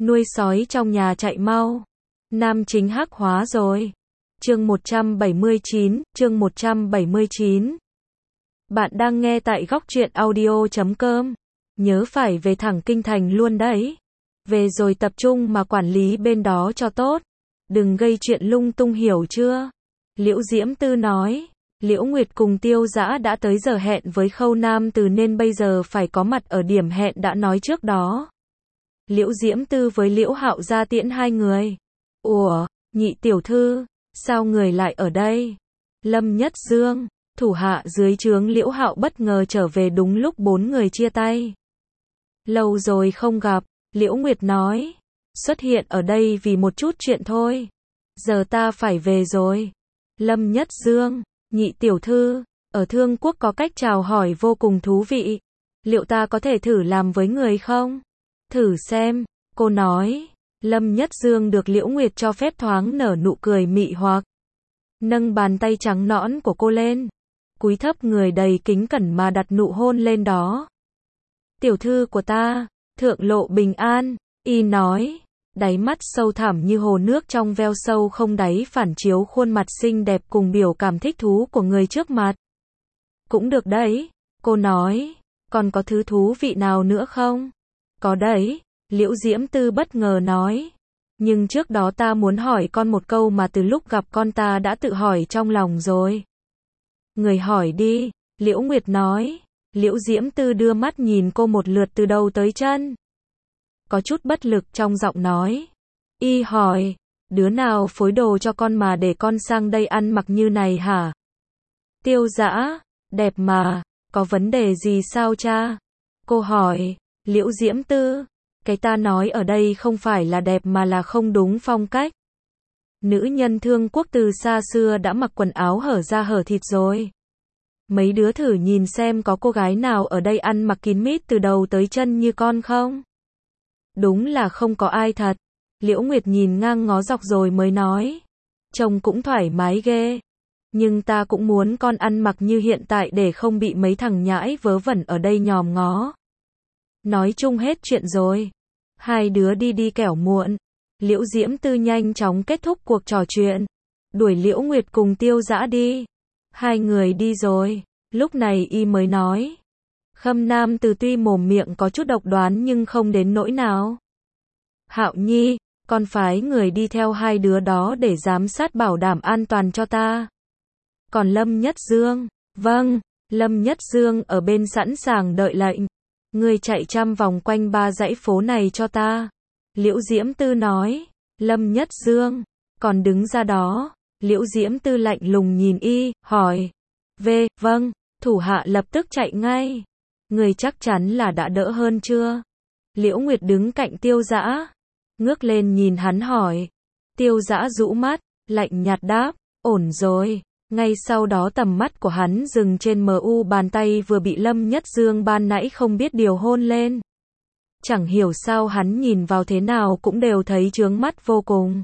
nuôi sói trong nhà chạy mau. Nam chính hắc hóa rồi. Chương 179. Bạn đang nghe tại góc truyện audio.com. Nhớ phải về thẳng kinh thành luôn đấy. Về rồi tập trung mà quản lý bên đó cho tốt. Đừng gây chuyện lung tung, hiểu chưa? Liễu Diễm Tư nói. Liễu Nguyệt cùng Tiêu Dã đã tới giờ hẹn với Khâu Nam Từ nên bây giờ phải có mặt ở điểm hẹn đã nói trước đó. Liễu Diễm Tư với Liễu Hạo ra tiễn hai người. Ủa, nhị tiểu thư, sao người lại ở đây? Lâm Nhất Dương, thủ hạ dưới trướng Liễu Hạo bất ngờ trở về đúng lúc bốn người chia tay. Lâu rồi không gặp, Liễu Nguyệt nói. Xuất hiện ở đây vì một chút chuyện thôi. Giờ ta phải về rồi. Lâm Nhất Dương, nhị tiểu thư, ở Thương Quốc có cách chào hỏi vô cùng thú vị. Liệu ta có thể thử làm với người không? Thử xem, cô nói. Lâm Nhất Dương được Liễu Nguyệt cho phép thoáng nở nụ cười mị hoặc. Nâng bàn tay trắng nõn của cô lên. Cúi thấp người đầy kính cẩn mà đặt nụ hôn lên đó. Tiểu thư của ta, thượng lộ bình an, y nói. Đáy mắt sâu thẳm như hồ nước trong veo sâu không đáy phản chiếu khuôn mặt xinh đẹp cùng biểu cảm thích thú của người trước mặt. Cũng được đấy, cô nói. Còn có thứ thú vị nào nữa không? Có đấy, Liễu Diễm Tư bất ngờ nói. Nhưng trước đó ta muốn hỏi con một câu mà từ lúc gặp con ta đã tự hỏi trong lòng rồi. Người hỏi đi, Liễu Nguyệt nói. Liễu Diễm Tư đưa mắt nhìn cô một lượt từ đầu tới chân. Có chút bất lực trong giọng nói. Y hỏi, đứa nào phối đồ cho con mà để con sang đây ăn mặc như này hả? Tiêu Dã, đẹp mà, có vấn đề gì sao cha? Cô hỏi. Liễu Diễm Tư, cái ta nói ở đây không phải là đẹp mà là không đúng phong cách. Nữ nhân Thương Quốc từ xa xưa đã mặc quần áo hở da hở thịt rồi. Mấy đứa thử nhìn xem có cô gái nào ở đây ăn mặc kín mít từ đầu tới chân như con không? Đúng là không có ai thật. Liễu Nguyệt nhìn ngang ngó dọc rồi mới nói. Trông cũng thoải mái ghê. Nhưng ta cũng muốn con ăn mặc như hiện tại để không bị mấy thằng nhãi vớ vẩn ở đây nhòm ngó. Nói chung hết chuyện rồi. Hai đứa đi kẻo muộn. Liễu Diễm Tư nhanh chóng kết thúc cuộc trò chuyện. Đuổi Liễu Nguyệt cùng Tiêu Dã đi. Hai người đi rồi. Lúc này y mới nói. Khâm Nam Từ tuy mồm miệng có chút độc đoán nhưng không đến nỗi nào. Hạo Nhi, con phái người đi theo hai đứa đó để giám sát bảo đảm an toàn cho ta. Còn Lâm Nhất Dương, vâng, Lâm Nhất Dương ở bên sẵn sàng đợi lệnh. Ngươi chạy 100 vòng quanh 3 dãy phố này cho ta. Liễu Diễm Tư nói. Lâm Nhất Dương, còn đứng ra đó. Liễu Diễm Tư lạnh lùng nhìn y, hỏi. Vâng, thủ hạ lập tức chạy ngay. Người chắc chắn là đã đỡ hơn chưa? Liễu Nguyệt đứng cạnh Tiêu Dã, ngước lên nhìn hắn hỏi. Tiêu Dã rũ mắt, lạnh nhạt đáp, ổn rồi. Ngay sau đó tầm mắt của hắn dừng trên mu bàn tay vừa bị Lâm Nhất Dương ban nãy không biết điều hôn lên. Chẳng hiểu sao hắn nhìn vào thế nào cũng đều thấy chướng mắt vô cùng.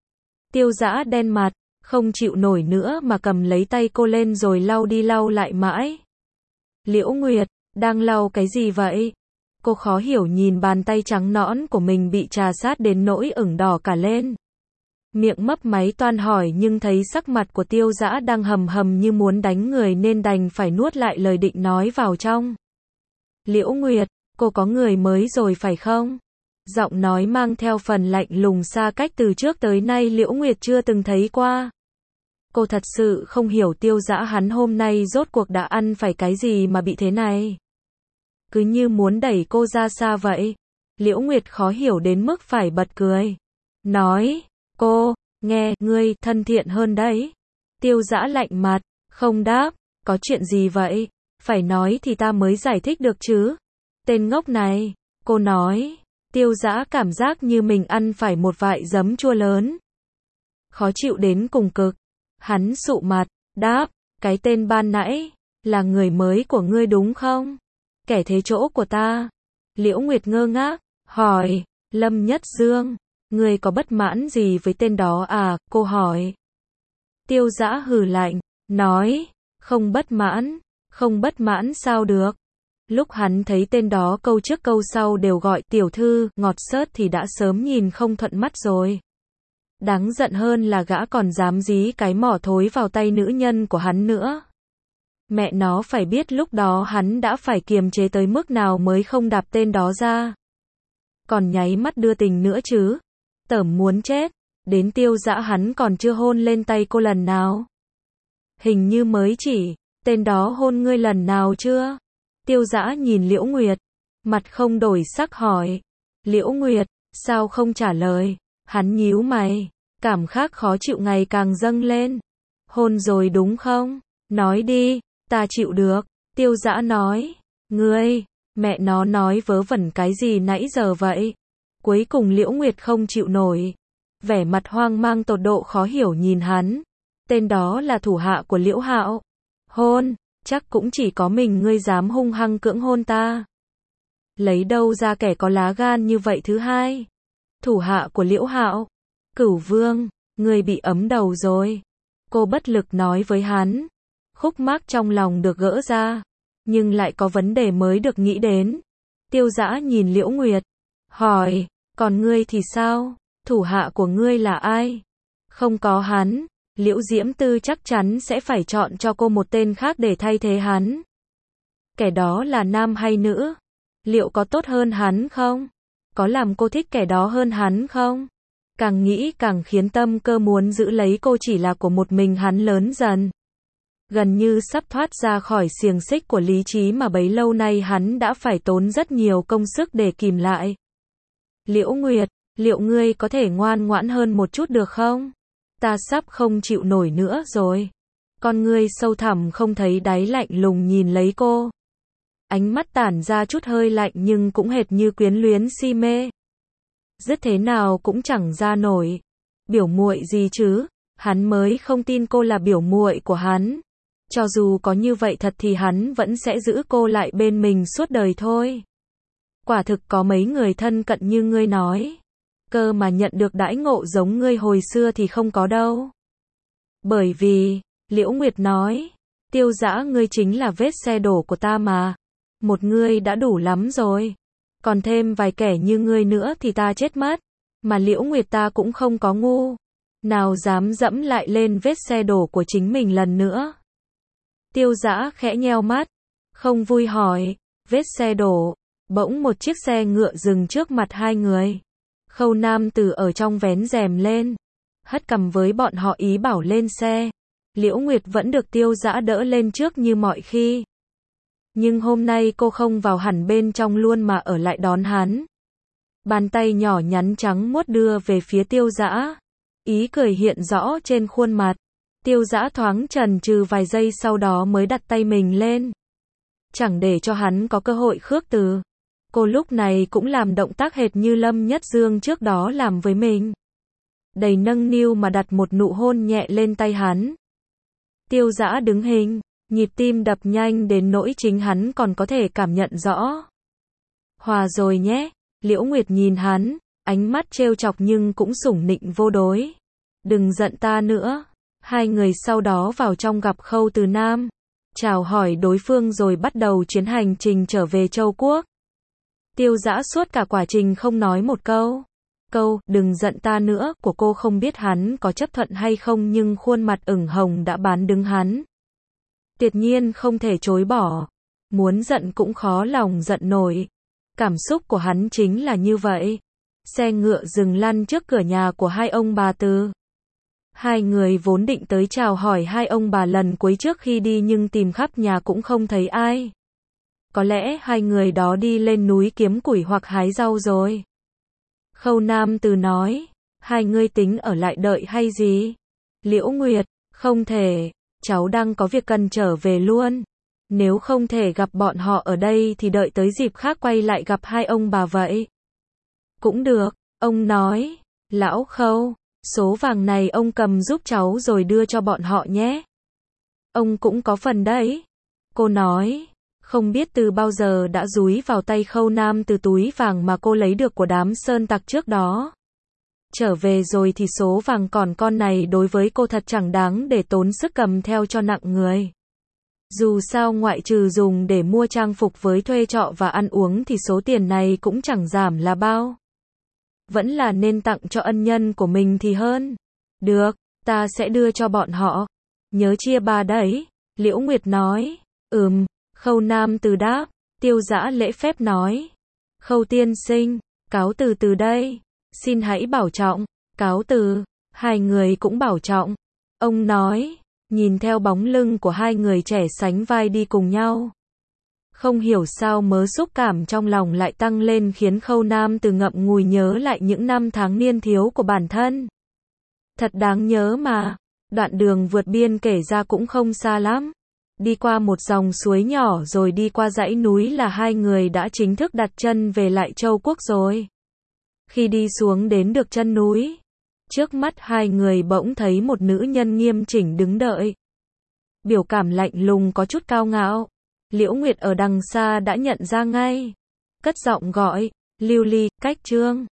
Tiêu Dã đen mặt, không chịu nổi nữa mà cầm lấy tay cô lên rồi lau đi lau lại mãi. Liễu Nguyệt, đang lau cái gì vậy? Cô khó hiểu nhìn bàn tay trắng nõn của mình bị trà sát đến nỗi ửng đỏ cả lên. Miệng mấp máy toan hỏi nhưng thấy sắc mặt của Tiêu Dã đang hầm hầm như muốn đánh người nên đành phải nuốt lại lời định nói vào trong. Liễu Nguyệt, cô có người mới rồi phải không? Giọng nói mang theo phần lạnh lùng xa cách từ trước tới nay Liễu Nguyệt chưa từng thấy qua. Cô thật sự không hiểu Tiêu Dã hắn hôm nay rốt cuộc đã ăn phải cái gì mà bị thế này. Cứ như muốn đẩy cô ra xa vậy. Liễu Nguyệt khó hiểu đến mức phải bật cười. Nói, cô, nghe, ngươi thân thiện hơn đấy. Tiêu Dã lạnh mặt, không đáp, có chuyện gì vậy? Phải nói thì ta mới giải thích được chứ. Tên ngốc này, cô nói. Tiêu Dã cảm giác như mình ăn phải một vại giấm chua lớn. Khó chịu đến cùng cực. Hắn sụ mặt, đáp, cái tên ban nãy, là người mới của ngươi đúng không? Kẻ thế chỗ của ta. Liễu Nguyệt ngơ ngác, hỏi, Lâm Nhất Dương, ngươi có bất mãn gì với tên đó à? Cô hỏi. Tiêu Dã hừ lạnh, nói, không bất mãn sao được. Lúc hắn thấy tên đó câu trước câu sau đều gọi tiểu thư, ngọt xớt thì đã sớm nhìn không thuận mắt rồi. Đáng giận hơn là gã còn dám dí cái mỏ thối vào tay nữ nhân của hắn nữa. Mẹ nó phải biết lúc đó hắn đã phải kiềm chế tới mức nào mới không đạp tên đó ra. Còn nháy mắt đưa tình nữa chứ. Tởm muốn chết. Đến Tiêu Dã hắn còn chưa hôn lên tay cô lần nào. Hình như mới chỉ, tên đó hôn ngươi lần nào chưa? Tiêu Dã nhìn Liễu Nguyệt, mặt không đổi sắc hỏi. Liễu Nguyệt, sao không trả lời? Hắn nhíu mày, cảm giác khó chịu ngày càng dâng lên. Hôn rồi đúng không? Nói đi, ta chịu được. Tiêu Dã nói. Ngươi, mẹ nó nói vớ vẩn cái gì nãy giờ vậy? Cuối cùng Liễu Nguyệt không chịu nổi. Vẻ mặt hoang mang tột độ khó hiểu nhìn hắn. Tên đó là thủ hạ của Liễu Hạo. Hôn, chắc cũng chỉ có mình ngươi dám hung hăng cưỡng hôn ta. Lấy đâu ra kẻ có lá gan như vậy thứ hai? Thủ hạ của Liễu Hạo. Cửu Vương, ngươi bị ấm đầu rồi. Cô bất lực nói với hắn. Khúc mắc trong lòng được gỡ ra. Nhưng lại có vấn đề mới được nghĩ đến. Tiêu Dã nhìn Liễu Nguyệt. Hỏi, còn ngươi thì sao? Thủ hạ của ngươi là ai? Không có hắn, Liễu Diễm Tư chắc chắn sẽ phải chọn cho cô một tên khác để thay thế hắn. Kẻ đó là nam hay nữ? Liệu có tốt hơn hắn không? Có làm cô thích kẻ đó hơn hắn không? Càng nghĩ càng khiến tâm cơ muốn giữ lấy cô chỉ là của một mình hắn lớn dần. Gần như sắp thoát ra khỏi xiềng xích của lý trí mà bấy lâu nay hắn đã phải tốn rất nhiều công sức để kìm lại. Liễu Nguyệt, liệu ngươi có thể ngoan ngoãn hơn một chút được không? Ta sắp không chịu nổi nữa rồi. Con ngươi sâu thẳm không thấy đáy lạnh lùng nhìn lấy cô. Ánh mắt tản ra chút hơi lạnh nhưng cũng hệt như quyến luyến si mê. Dứt thế nào cũng chẳng ra nổi. Biểu muội gì chứ? Hắn mới không tin cô là biểu muội của hắn. Cho dù có như vậy thật thì hắn vẫn sẽ giữ cô lại bên mình suốt đời thôi. Quả thực có mấy người thân cận như ngươi nói. Cơ mà nhận được đãi ngộ giống ngươi hồi xưa thì không có đâu. Bởi vì, Liễu Nguyệt nói, Tiêu Dã ngươi chính là vết xe đổ của ta mà. Một ngươi đã đủ lắm rồi. Còn thêm vài kẻ như ngươi nữa thì ta chết mất. Mà Liễu Nguyệt ta cũng không có ngu. Nào dám dẫm lại lên vết xe đổ của chính mình lần nữa. Tiêu Dã khẽ nheo mắt. Không vui hỏi, vết xe đổ. Bỗng một chiếc xe ngựa dừng trước mặt hai người. Khâu nam tử ở trong vén rèm lên. Hất cằm với bọn họ ý bảo lên xe. Liễu Nguyệt vẫn được Tiêu Dã đỡ lên trước như mọi khi. Nhưng hôm nay cô không vào hẳn bên trong luôn mà ở lại đón hắn. Bàn tay nhỏ nhắn trắng muốt đưa về phía Tiêu Dã. Ý cười hiện rõ trên khuôn mặt. Tiêu Dã thoáng chần chừ vài giây sau đó mới đặt tay mình lên. Chẳng để cho hắn có cơ hội khước từ. Cô lúc này cũng làm động tác hệt như Lâm Nhất Dương trước đó làm với mình. Đầy nâng niu mà đặt một nụ hôn nhẹ lên tay hắn. Tiêu Dã đứng hình, nhịp tim đập nhanh đến nỗi chính hắn còn có thể cảm nhận rõ. Hòa rồi nhé, Liễu Nguyệt nhìn hắn, ánh mắt trêu chọc nhưng cũng sủng nịnh vô đối. Đừng giận ta nữa. Hai người sau đó vào trong gặp Khâu Từ Nam. Chào hỏi đối phương rồi bắt đầu chuyến hành trình trở về Châu Quốc. Tiêu Dã suốt cả quá trình không nói một câu. Đừng giận ta nữa của cô không biết hắn có chấp thuận hay không nhưng khuôn mặt ửng hồng đã bán đứng hắn. Tuyệt nhiên không thể chối bỏ. Muốn giận cũng khó lòng giận nổi. Cảm xúc của hắn chính là như vậy. Xe ngựa dừng lăn trước cửa nhà của hai ông bà Từ. Hai người vốn định tới chào hỏi hai ông bà lần cuối trước khi đi nhưng tìm khắp nhà cũng không thấy ai. Có lẽ hai người đó đi lên núi kiếm củi hoặc hái rau rồi. Khâu Nam Từ nói, hai ngươi tính ở lại đợi hay gì? Liễu Nguyệt, không thể, cháu đang có việc cần trở về luôn. Nếu không thể gặp bọn họ ở đây thì đợi tới dịp khác quay lại gặp hai ông bà vậy. Cũng được, ông nói, lão Khâu, số vàng này ông cầm giúp cháu rồi đưa cho bọn họ nhé. Ông cũng có phần đấy. Cô nói, không biết từ bao giờ đã dúi vào tay Khâu Nam từ túi vàng mà cô lấy được của đám sơn tặc trước đó. Trở về rồi thì số vàng còn con này đối với cô thật chẳng đáng để tốn sức cầm theo cho nặng người. Dù sao ngoại trừ dùng để mua trang phục với thuê trọ và ăn uống thì số tiền này cũng chẳng giảm là bao. Vẫn là nên tặng cho ân nhân của mình thì hơn. Được, ta sẽ đưa cho bọn họ. Nhớ chia ba đấy. Liễu Nguyệt nói. Khâu Nam Từ đáp. Tiêu Dã lễ phép nói. Khâu tiên sinh, cáo từ từ đây. Xin hãy bảo trọng. Cáo từ. Hai người cũng bảo trọng. Ông nói, nhìn theo bóng lưng của hai người trẻ sánh vai đi cùng nhau. Không hiểu sao mớ xúc cảm trong lòng lại tăng lên khiến Khâu Nam Từ ngậm ngùi nhớ lại những năm tháng niên thiếu của bản thân. Thật đáng nhớ mà. Đoạn đường vượt biên kể ra cũng không xa lắm. Đi qua một dòng suối nhỏ rồi đi qua dãy núi là hai người đã chính thức đặt chân về lại Châu Quốc rồi. Khi đi xuống đến được chân núi, trước mắt hai người bỗng thấy một nữ nhân nghiêm chỉnh đứng đợi. Biểu cảm lạnh lùng có chút cao ngạo. Liễu Nguyệt ở đằng xa đã nhận ra ngay. Cất giọng gọi, Lưu Ly, Cách Trương.